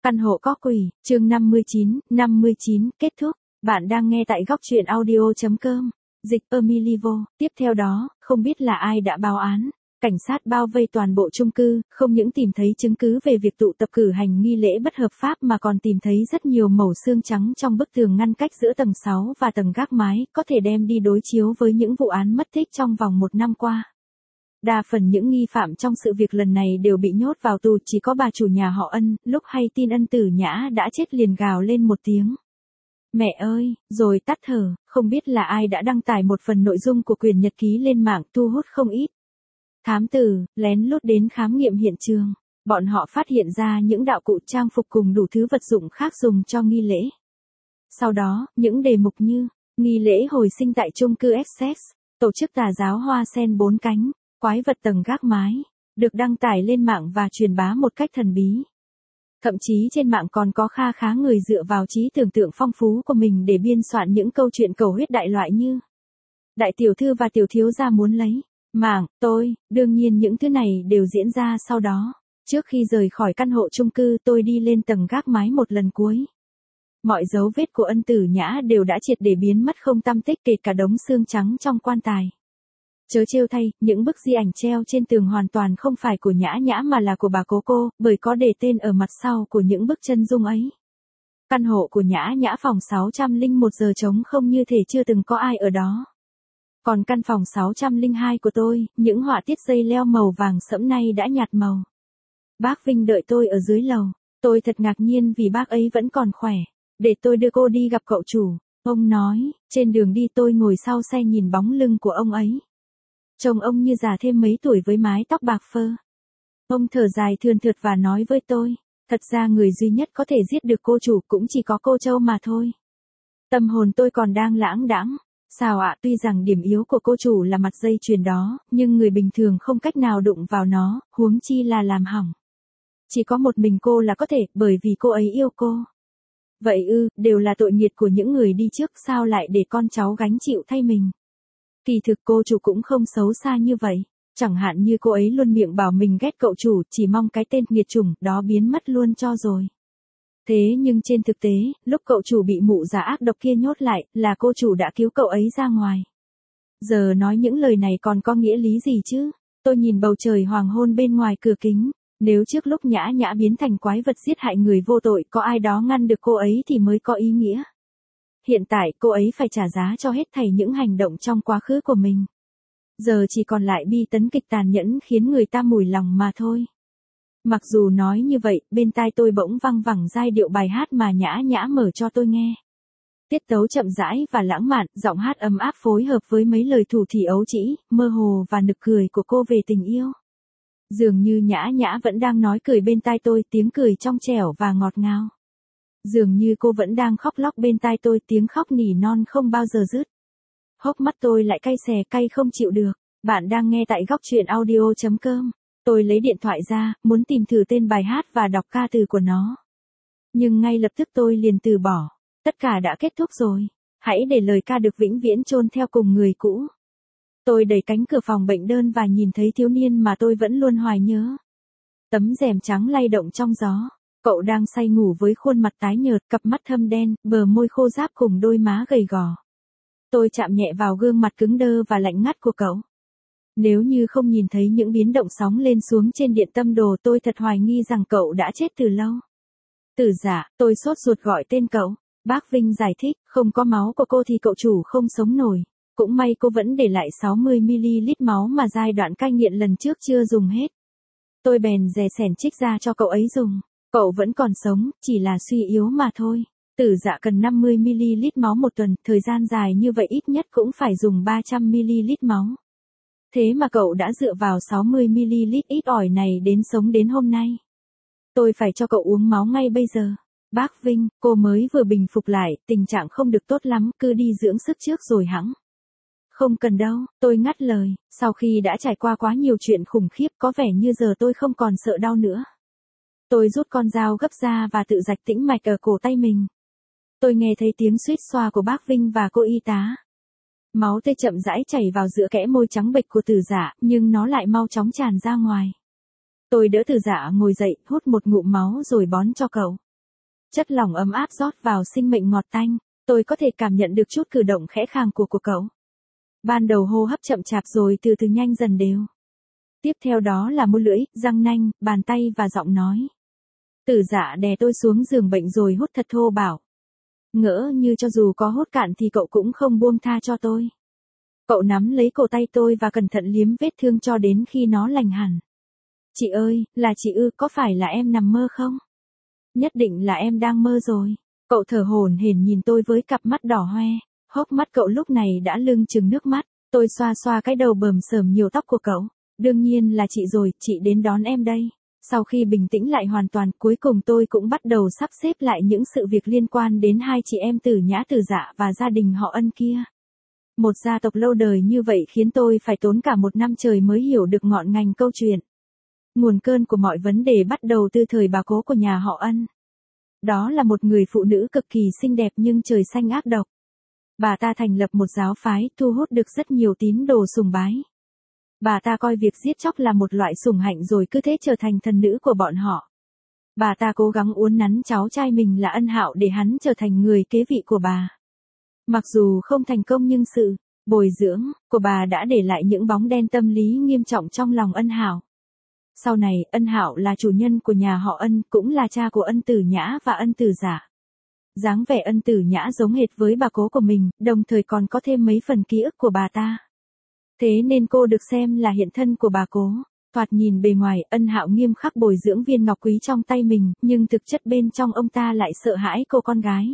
Căn hộ có quỷ, chương 59, kết thúc. Bạn đang nghe tại góc truyện audio.com. Dịch Emilivo. Tiếp theo đó, không biết là ai đã báo án. Cảnh sát bao vây toàn bộ chung cư, không những tìm thấy chứng cứ về việc tụ tập cử hành nghi lễ bất hợp pháp mà còn tìm thấy rất nhiều mẩu xương trắng trong bức tường ngăn cách giữa tầng 6 và tầng gác mái, có thể đem đi đối chiếu với những vụ án mất tích trong vòng 1 năm qua. Đa phần những nghi phạm trong sự việc lần này đều bị nhốt vào tù, chỉ có bà chủ nhà họ Ân, lúc hay tin Ân Tử Nhã đã chết liền gào lên một tiếng. Mẹ ơi, rồi tắt thở, không biết là ai đã đăng tải một phần nội dung của quyển nhật ký lên mạng thu hút không ít thám tử, lén lút đến khám nghiệm hiện trường. Bọn họ phát hiện ra những đạo cụ trang phục cùng đủ thứ vật dụng khác dùng cho nghi lễ. Sau đó, những đề mục như nghi lễ hồi sinh tại chung cư Essex, tổ chức tà giáo hoa sen 4 cánh, quái vật tầng gác mái, được đăng tải lên mạng và truyền bá một cách thần bí. Thậm chí trên mạng còn có kha khá người dựa vào trí tưởng tượng phong phú của mình để biên soạn những câu chuyện cầu huyết đại loại như đại tiểu thư và tiểu thiếu gia muốn lấy mạng tôi. Đương nhiên những thứ này đều diễn ra sau đó. Trước khi rời khỏi căn hộ chung cư, tôi đi lên tầng gác mái một lần cuối. Mọi dấu vết của Ân Tử Nhã đều đã triệt để biến mất không tăm tích, kể cả đống xương trắng trong quan tài. Chớ trêu thay, những bức di ảnh treo trên tường hoàn toàn không phải của Nhã Nhã mà là của bà cố cô, bởi có đề tên ở mặt sau của những bức chân dung ấy. Căn hộ của Nhã Nhã phòng 601 giờ trống không như thể chưa từng có ai ở đó. Còn căn phòng 602 của tôi, những họa tiết dây leo màu vàng sẫm nay đã nhạt màu. Bác Vinh đợi tôi ở dưới lầu. Tôi thật ngạc nhiên vì bác ấy vẫn còn khỏe. Để tôi đưa cô đi gặp cậu chủ, ông nói. Trên đường đi tôi ngồi sau xe nhìn bóng lưng của ông ấy. Trông ông như già thêm mấy tuổi với mái tóc bạc phơ. Ông thở dài thườn thượt và nói với tôi, thật ra người duy nhất có thể giết được cô chủ cũng chỉ có cô Châu mà thôi. Tâm hồn tôi còn đang lãng đãng. Sao ạ, tuy rằng điểm yếu của cô chủ là mặt dây chuyền đó, nhưng người bình thường không cách nào đụng vào nó, huống chi là làm hỏng. Chỉ có một mình cô là có thể, bởi vì cô ấy yêu cô. Vậy đều là tội nghiệt của những người đi trước, sao lại để con cháu gánh chịu thay mình. Kỳ thực cô chủ cũng không xấu xa như vậy. Chẳng hạn như cô ấy luôn miệng bảo mình ghét cậu chủ, chỉ mong cái tên nghiệt chủng đó biến mất luôn cho rồi. Thế nhưng trên thực tế, lúc cậu chủ bị mụ già ác độc kia nhốt lại, là cô chủ đã cứu cậu ấy ra ngoài. Giờ nói những lời này còn có nghĩa lý gì chứ? Tôi nhìn bầu trời hoàng hôn bên ngoài cửa kính. Nếu trước lúc Nhã Nhã biến thành quái vật giết hại người vô tội, có ai đó ngăn được cô ấy thì mới có ý nghĩa. Hiện tại cô ấy phải trả giá cho hết thảy những hành động trong quá khứ của mình. Giờ chỉ còn lại bi tấn kịch tàn nhẫn khiến người ta mủi lòng mà thôi. Mặc dù nói như vậy, bên tai tôi bỗng văng vẳng giai điệu bài hát mà Nhã Nhã mở cho tôi nghe. Tiết tấu chậm rãi và lãng mạn, giọng hát ấm áp phối hợp với mấy lời thủ thỉ ấu trĩ, mơ hồ và nực cười của cô về tình yêu. Dường như Nhã Nhã vẫn đang nói cười bên tai tôi, tiếng cười trong trẻo và ngọt ngào. Dường như cô vẫn đang khóc lóc bên tai tôi, tiếng khóc nỉ non không bao giờ dứt. Hốc mắt tôi lại cay xè, cay không chịu được. Bạn đang nghe tại góc truyện audio.com. Tôi lấy điện thoại ra, muốn tìm thử tên bài hát và đọc ca từ của nó. Nhưng ngay lập tức tôi liền từ bỏ. Tất cả đã kết thúc rồi. Hãy để lời ca được vĩnh viễn chôn theo cùng người cũ. Tôi đẩy cánh cửa phòng bệnh đơn và nhìn thấy thiếu niên mà tôi vẫn luôn hoài nhớ. Tấm rèm trắng lay động trong gió. Cậu đang say ngủ với khuôn mặt tái nhợt, cặp mắt thâm đen, bờ môi khô ráp cùng đôi má gầy gò. Tôi chạm nhẹ vào gương mặt cứng đơ và lạnh ngắt của cậu. Nếu như không nhìn thấy những biến động sóng lên xuống trên điện tâm đồ, tôi thật hoài nghi rằng cậu đã chết từ lâu. Tử Dạ, tôi sốt ruột gọi tên cậu. Bác Vinh giải thích, không có máu của cô thì cậu chủ không sống nổi. Cũng may cô vẫn để lại 60ml máu mà giai đoạn cai nghiện lần trước chưa dùng hết. Tôi bèn dè sẻn trích ra cho cậu ấy dùng. Cậu vẫn còn sống, chỉ là suy yếu mà thôi. Tử Dạ cần 50ml máu một tuần, thời gian dài như vậy ít nhất cũng phải dùng 300ml máu. Thế mà cậu đã dựa vào 60ml ít ỏi này đến sống đến hôm nay. Tôi phải cho cậu uống máu ngay bây giờ. Bác Vinh, cô mới vừa bình phục lại, tình trạng không được tốt lắm, cứ đi dưỡng sức trước rồi hẵng. Không cần đâu, tôi ngắt lời, sau khi đã trải qua quá nhiều chuyện khủng khiếp có vẻ như giờ tôi không còn sợ đau nữa. Tôi rút con dao gấp ra và tự rạch tĩnh mạch ở cổ tay mình. Tôi nghe thấy tiếng suýt xoa của bác Vinh và cô y tá. Máu tươi chậm rãi chảy vào giữa kẽ môi trắng bệch của Tử Dạ, nhưng nó lại mau chóng tràn ra ngoài. Tôi đỡ Tử Dạ ngồi dậy, hút một ngụm máu rồi bón cho cậu. Chất lỏng ấm áp rót vào sinh mệnh ngọt tanh, tôi có thể cảm nhận được chút cử động khẽ khàng của cậu. Ban đầu hô hấp chậm chạp rồi từ từ nhanh dần đều. Tiếp theo đó là môi lưỡi, răng nanh, bàn tay và giọng nói. Tử Dạ đè tôi xuống giường bệnh rồi hút thật thô bạo. Ngỡ như cho dù có hút cạn thì cậu cũng không buông tha cho tôi. Cậu nắm lấy cổ tay tôi và cẩn thận liếm vết thương cho đến khi nó lành hẳn. Chị ơi, là chị ư, có phải là em nằm mơ không? Nhất định là em đang mơ rồi. Cậu thở hổn hển nhìn tôi với cặp mắt đỏ hoe. Hốc mắt cậu lúc này đã lưng chừng nước mắt. Tôi xoa xoa cái đầu bờm sờm nhiều tóc của cậu. Đương nhiên là chị rồi, chị đến đón em đây. Sau khi bình tĩnh lại hoàn toàn, cuối cùng tôi cũng bắt đầu sắp xếp lại những sự việc liên quan đến hai chị em Tử Nhã Tử Dạ và gia đình họ Ân kia. Một gia tộc lâu đời như vậy khiến tôi phải tốn cả một năm trời mới hiểu được ngọn ngành câu chuyện. Nguồn cơn của mọi vấn đề bắt đầu từ thời bà cố của nhà họ Ân. Đó là một người phụ nữ cực kỳ xinh đẹp nhưng trời xanh ác độc. Bà ta thành lập một giáo phái, thu hút được rất nhiều tín đồ sùng bái. Bà ta coi việc giết chóc là một loại sủng hạnh rồi cứ thế trở thành thần nữ của bọn họ. Bà ta cố gắng uốn nắn cháu trai mình là Ân Hạo để hắn trở thành người kế vị của bà. Mặc dù không thành công nhưng sự bồi dưỡng của bà đã để lại những bóng đen tâm lý nghiêm trọng trong lòng Ân Hạo. Sau này, Ân Hạo là chủ nhân của nhà họ Ân, cũng là cha của Ân Tử Nhã và Ân Tử Dạ. Dáng vẻ Ân Tử Nhã giống hệt với bà cố của mình, đồng thời còn có thêm mấy phần ký ức của bà ta. Thế nên cô được xem là hiện thân của bà cố. Thoạt nhìn bề ngoài, Ân Hạo nghiêm khắc bồi dưỡng viên ngọc quý trong tay mình, nhưng thực chất bên trong ông ta lại sợ hãi cô con gái.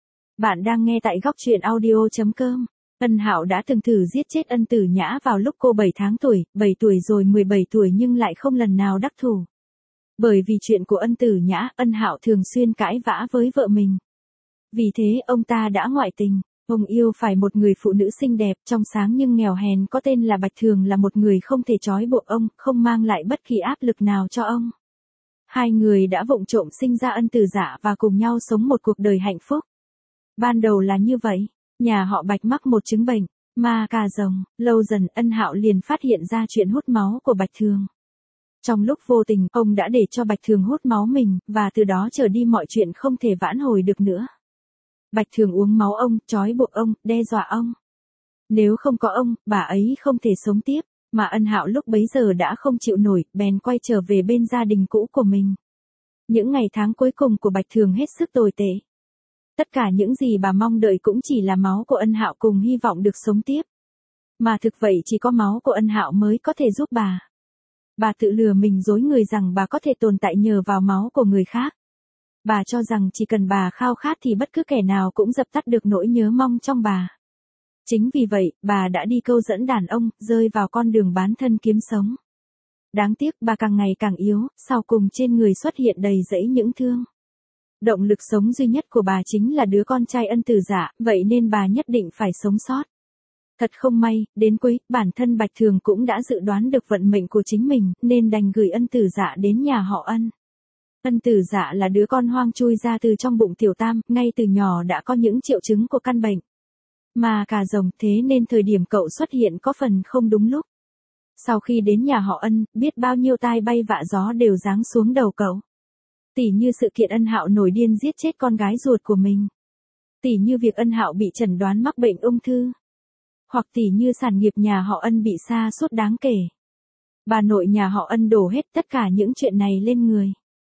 Bạn đang nghe tại góc truyện audio.com. Ân Hạo đã từng thử giết chết Ân Tử Nhã vào lúc cô 7 tháng tuổi, 7 tuổi rồi 17 tuổi nhưng lại không lần nào đắc thủ. Bởi vì chuyện của Ân Tử Nhã, Ân Hạo thường xuyên cãi vã với vợ mình. Vì thế ông ta đã ngoại tình. Ông yêu phải một người phụ nữ xinh đẹp, trong sáng nhưng nghèo hèn có tên là Bạch Thường, là một người không thể trói buộc ông, không mang lại bất kỳ áp lực nào cho ông. Hai người đã vụng trộm sinh ra Ân Tử Dạ và cùng nhau sống một cuộc đời hạnh phúc. Ban đầu là như vậy, nhà họ Bạch mắc một chứng bệnh, ma cà rồng, lâu dần Ân Hạo liền phát hiện ra chuyện hút máu của Bạch Thường. Trong lúc vô tình, ông đã để cho Bạch Thường hút máu mình, và từ đó trở đi mọi chuyện không thể vãn hồi được nữa. Bạch Thường uống máu ông, trói buộc ông, đe dọa ông. Nếu không có ông, bà ấy không thể sống tiếp, mà Ân Hạo lúc bấy giờ đã không chịu nổi, bèn quay trở về bên gia đình cũ của mình. Những ngày tháng cuối cùng của Bạch Thường hết sức tồi tệ. Tất cả những gì bà mong đợi cũng chỉ là máu của Ân Hạo cùng hy vọng được sống tiếp. Mà thực vậy chỉ có máu của Ân Hạo mới có thể giúp bà. Bà tự lừa mình dối người rằng bà có thể tồn tại nhờ vào máu của người khác. Bà cho rằng chỉ cần bà khao khát thì bất cứ kẻ nào cũng dập tắt được nỗi nhớ mong trong bà. Chính vì vậy, bà đã đi câu dẫn đàn ông, rơi vào con đường bán thân kiếm sống. Đáng tiếc bà càng ngày càng yếu, sau cùng trên người xuất hiện đầy rẫy những thương. Động lực sống duy nhất của bà chính là đứa con trai Ân Tử Dạ, vậy nên bà nhất định phải sống sót. Thật không may, đến cuối, bản thân Bạch Thường cũng đã dự đoán được vận mệnh của chính mình, nên đành gửi Ân Tử Dạ đến nhà họ Ân. Ân Tử Dạ là đứa con hoang chui ra từ trong bụng tiểu tam, ngay từ nhỏ đã có những triệu chứng của căn bệnh mà cà rồng, thế nên thời điểm cậu xuất hiện có phần không đúng lúc. Sau khi đến nhà họ Ân, biết bao nhiêu tai bay vạ gió đều giáng xuống đầu cậu. Tỉ như sự kiện Ân Hạo nổi điên giết chết con gái ruột của mình. Tỉ như việc Ân Hạo bị chẩn đoán mắc bệnh ung thư. Hoặc tỉ như sản nghiệp nhà họ Ân bị sa sút đáng kể. Bà nội nhà họ Ân đổ hết tất cả những chuyện này lên người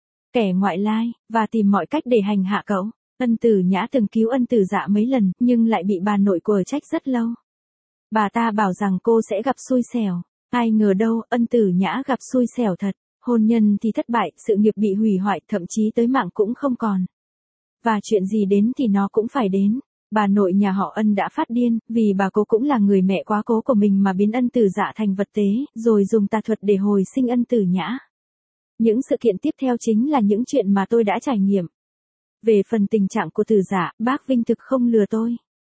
kẻ ngoại lai, và tìm mọi cách để hành hạ cậu. Ân Tử Nhã từng cứu Ân Tử Dạ mấy lần, nhưng lại bị bà nội quở trách rất lâu. Bà ta bảo rằng cô sẽ gặp xui xẻo. Ai ngờ đâu, Ân Tử Nhã gặp xui xẻo thật. Hôn nhân thì thất bại, sự nghiệp bị hủy hoại, thậm chí tới mạng cũng không còn. Và chuyện gì đến thì nó cũng phải đến. Bà nội nhà họ Ân đã phát điên, vì bà cô cũng là người mẹ quá cố của mình mà biến Ân Tử Dạ thành vật tế, rồi dùng tà thuật để hồi sinh Ân Tử Nhã. Những sự kiện tiếp theo chính là những chuyện mà tôi đã trải nghiệm. Về phần tình trạng của Tử Dạ, bác Vinh thực không lừa tôi.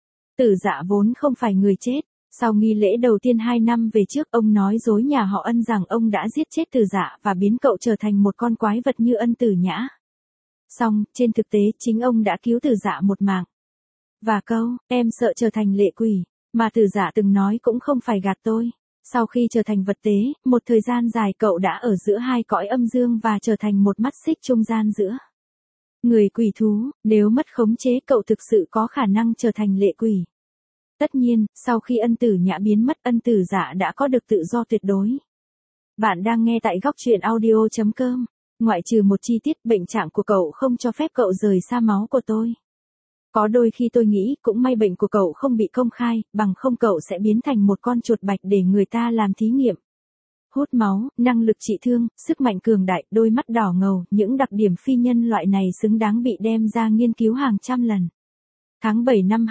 Tử Dạ vốn không phải người chết. Sau nghi lễ đầu tiên 2 năm về trước, ông nói dối nhà họ Ân rằng ông đã giết chết Tử Dạ và biến cậu trở thành một con quái vật như Ân Tử Nhã. Song, trên thực tế, chính ông đã cứu Tử Dạ một mạng. Và câu, em sợ trở thành lệ quỷ, mà Tử Dạ từng nói cũng không phải gạt tôi. Sau khi trở thành vật tế, một thời gian dài cậu đã ở giữa hai cõi âm dương và trở thành một mắt xích trung gian giữa Người quỷ thú, nếu mất khống chế cậu thực sự có khả năng trở thành lệ quỷ. Tất nhiên, sau khi ân tử nhã biến mất ân tử dạ đã có được tự do tuyệt đối. Bạn đang nghe tại góc truyện audio.com. Ngoại trừ một chi tiết bệnh trạng của cậu không cho phép cậu rời xa máu của tôi. Có đôi khi tôi nghĩ cũng may bệnh của cậu không bị công khai, bằng không cậu sẽ biến thành một con chuột bạch để người ta làm thí nghiệm. Hút máu, năng lực trị thương, sức mạnh cường đại, đôi mắt đỏ ngầu, những đặc điểm phi nhân loại này xứng đáng bị đem ra nghiên cứu hàng trăm lần. Tháng 7 năm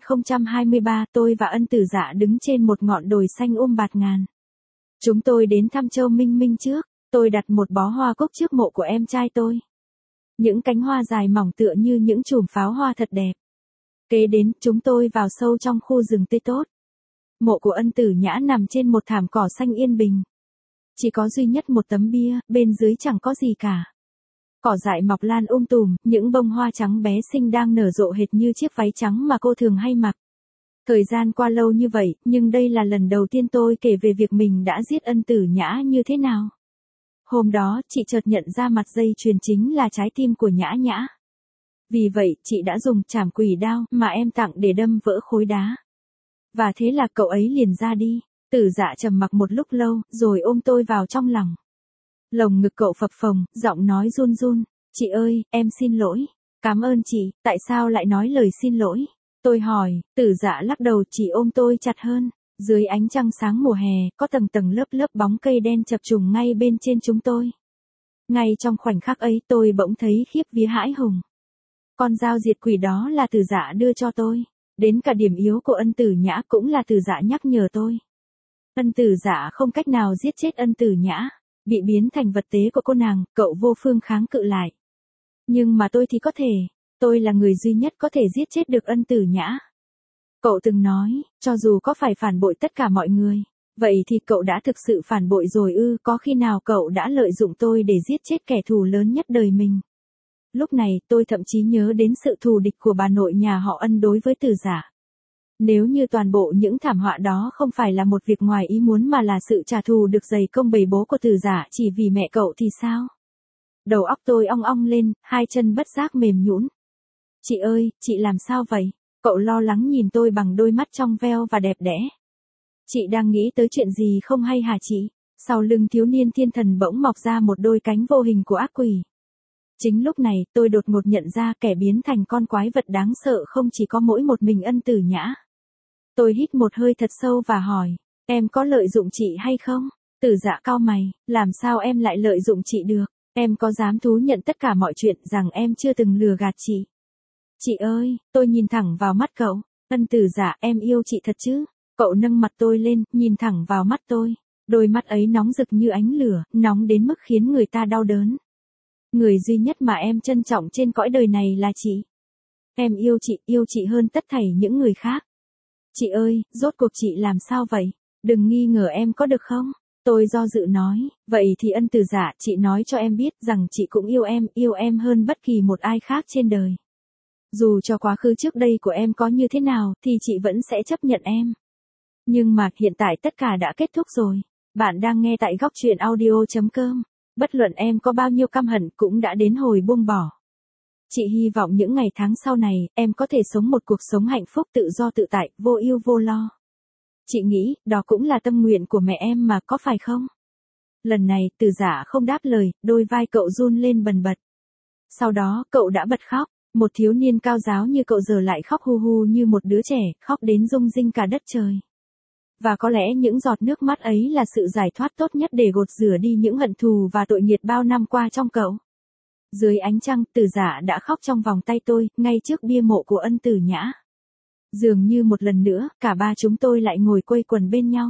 2023, tôi và ân tử dạ đứng trên một ngọn đồi xanh bạt ngàn. Chúng tôi đến thăm Châu Minh Minh trước, tôi đặt một bó hoa cúc trước mộ của em trai tôi. Những cánh hoa dài mỏng tựa như những chùm pháo hoa thật đẹp. Kế đến, chúng tôi vào sâu trong khu rừng tươi tốt. Mộ của ân tử nhã nằm trên một thảm cỏ xanh yên bình. Chỉ có duy nhất một tấm bia, bên dưới chẳng có gì cả. Cỏ dại mọc lan tùm, những bông hoa trắng bé xinh đang nở rộ hệt như chiếc váy trắng mà cô thường hay mặc. Thời gian qua lâu như vậy, nhưng đây là lần đầu tiên tôi kể về việc mình đã giết ân tử nhã như thế nào. Hôm đó, chị chợt nhận ra mặt dây chuyền chính là trái tim của nhã nhã. Vì vậy, chị đã dùng chảm quỷ đao mà em tặng để đâm vỡ khối đá. Và thế là cậu ấy liền ra đi. Tử dạ trầm mặc một lúc lâu, rồi ôm tôi vào trong lòng. Lồng ngực cậu phập phồng, giọng nói run run. Chị ơi, em xin lỗi. Cảm ơn chị, tại sao lại nói lời xin lỗi? Tôi hỏi, tử dạ lắc đầu chỉ ôm tôi chặt hơn. Dưới ánh trăng sáng mùa hè, có tầng tầng lớp lớp bóng cây đen chập trùng ngay bên trên chúng tôi. Ngay trong khoảnh khắc ấy tôi bỗng thấy khiếp vía hãi hùng. Con dao diệt quỷ đó là tử dạ đưa cho tôi. Đến cả điểm yếu của ân tử nhã cũng là tử dạ nhắc nhở tôi. Ân tử dạ không cách nào giết chết ân tử nhã. Bị biến thành vật tế của cô nàng, cậu vô phương kháng cự lại. Nhưng mà tôi thì có thể. Tôi là người duy nhất có thể giết chết được ân tử nhã. Cậu từng nói, cho dù có phải phản bội tất cả mọi người, vậy thì cậu đã thực sự phản bội rồi ư? Có khi nào cậu đã lợi dụng tôi để giết chết kẻ thù lớn nhất đời mình? Lúc này tôi thậm chí nhớ đến sự thù địch của bà nội nhà họ Ân đối với tử dạ. Nếu như toàn bộ những thảm họa đó không phải là một việc ngoài ý muốn mà là sự trả thù được dày công bầy bố của tử dạ chỉ vì mẹ cậu thì sao? Đầu óc tôi ong ong lên, hai chân bất giác mềm nhũn. Chị ơi, chị làm sao vậy? Cậu lo lắng nhìn tôi bằng đôi mắt trong veo và đẹp đẽ. Chị đang nghĩ tới chuyện gì không hay hả chị? Sau lưng thiếu niên thiên thần bỗng mọc ra một đôi cánh vô hình của ác quỷ. Chính lúc này, tôi đột ngột nhận ra kẻ biến thành con quái vật đáng sợ không chỉ có mỗi một mình ân tử nhã. Tôi hít một hơi thật sâu và hỏi, em có lợi dụng chị hay không? Tử dạ cau mày, làm sao em lại lợi dụng chị được? Em có dám thú nhận tất cả mọi chuyện rằng em chưa từng lừa gạt chị? Chị ơi, tôi nhìn thẳng vào mắt cậu. Ân tử dạ, em yêu chị thật chứ? Cậu nâng mặt tôi lên, nhìn thẳng vào mắt tôi. Đôi mắt ấy nóng rực như ánh lửa, nóng đến mức khiến người ta đau đớn. Người duy nhất mà em trân trọng trên cõi đời này là chị. Em yêu chị hơn tất thảy những người khác. Chị ơi, rốt cuộc chị làm sao vậy? Đừng nghi ngờ em có được không? Tôi do dự nói, vậy thì ân tử dạ, chị nói cho em biết rằng chị cũng yêu em hơn bất kỳ một ai khác trên đời. Dù cho quá khứ trước đây của em có như thế nào, thì chị vẫn sẽ chấp nhận em. Nhưng mà hiện tại tất cả đã kết thúc rồi. Bạn đang nghe tại góc truyện audio.com. Bất luận em có bao nhiêu căm hận cũng đã đến hồi buông bỏ. Chị hy vọng những ngày tháng sau này, em có thể sống một cuộc sống hạnh phúc tự do tự tại, vô ưu vô lo. Chị nghĩ, đó cũng là tâm nguyện của mẹ em mà có phải không? Lần này, tử dạ không đáp lời, đôi vai cậu run lên bần bật. Sau đó, cậu đã bật khóc. Một thiếu niên cao giáo như cậu giờ lại khóc hu hu như một đứa trẻ, khóc đến rung rinh cả đất trời. Và có lẽ những giọt nước mắt ấy là sự giải thoát tốt nhất để gột rửa đi những hận thù và tội nghiệt bao năm qua trong cậu. Dưới ánh trăng, tử dạ đã khóc trong vòng tay tôi, ngay trước bia mộ của ân tử nhã. Dường như một lần nữa, cả ba chúng tôi lại ngồi quây quần bên nhau.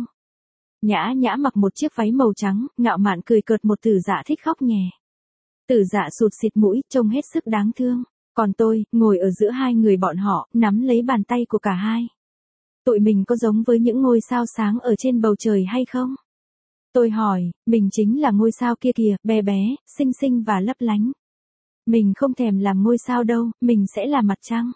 Nhã nhã mặc một chiếc váy màu trắng, ngạo mạn cười cợt một tử dạ thích khóc nhè. Tử dạ sụt xịt mũi, trông hết sức đáng thương. Còn tôi, ngồi ở giữa hai người bọn họ, nắm lấy bàn tay của cả hai. Tụi mình có giống với những ngôi sao sáng ở trên bầu trời hay không? Tôi hỏi, mình chính là ngôi sao kia kìa, bé bé, xinh xinh và lấp lánh. Mình không thèm làm ngôi sao đâu, mình sẽ là mặt trăng.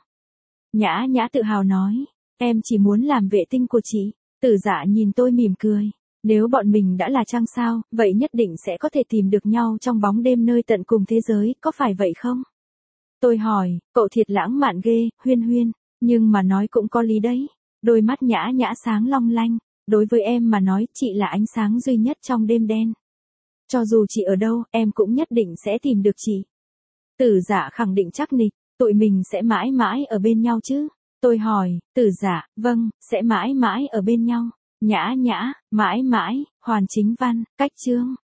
Nhã nhã tự hào nói, em chỉ muốn làm vệ tinh của chị. Tử dạ nhìn tôi mỉm cười. Nếu bọn mình đã là trăng sao, vậy nhất định sẽ có thể tìm được nhau trong bóng đêm nơi tận cùng thế giới, có phải vậy không? Tôi hỏi, cậu thiệt lãng mạn ghê, Huyên Huyên, nhưng mà nói cũng có lý đấy. Đôi mắt Nhã Nhã sáng long lanh, đối với em mà nói chị là ánh sáng duy nhất trong đêm đen. Cho dù chị ở đâu, em cũng nhất định sẽ tìm được chị. Tử Dạ khẳng định chắc nịch, tụi mình sẽ mãi mãi ở bên nhau chứ. Tôi hỏi, Tử Dạ, vâng, sẽ mãi mãi ở bên nhau. Nhã Nhã, mãi mãi, Hoàn Chính Văn, cách chương.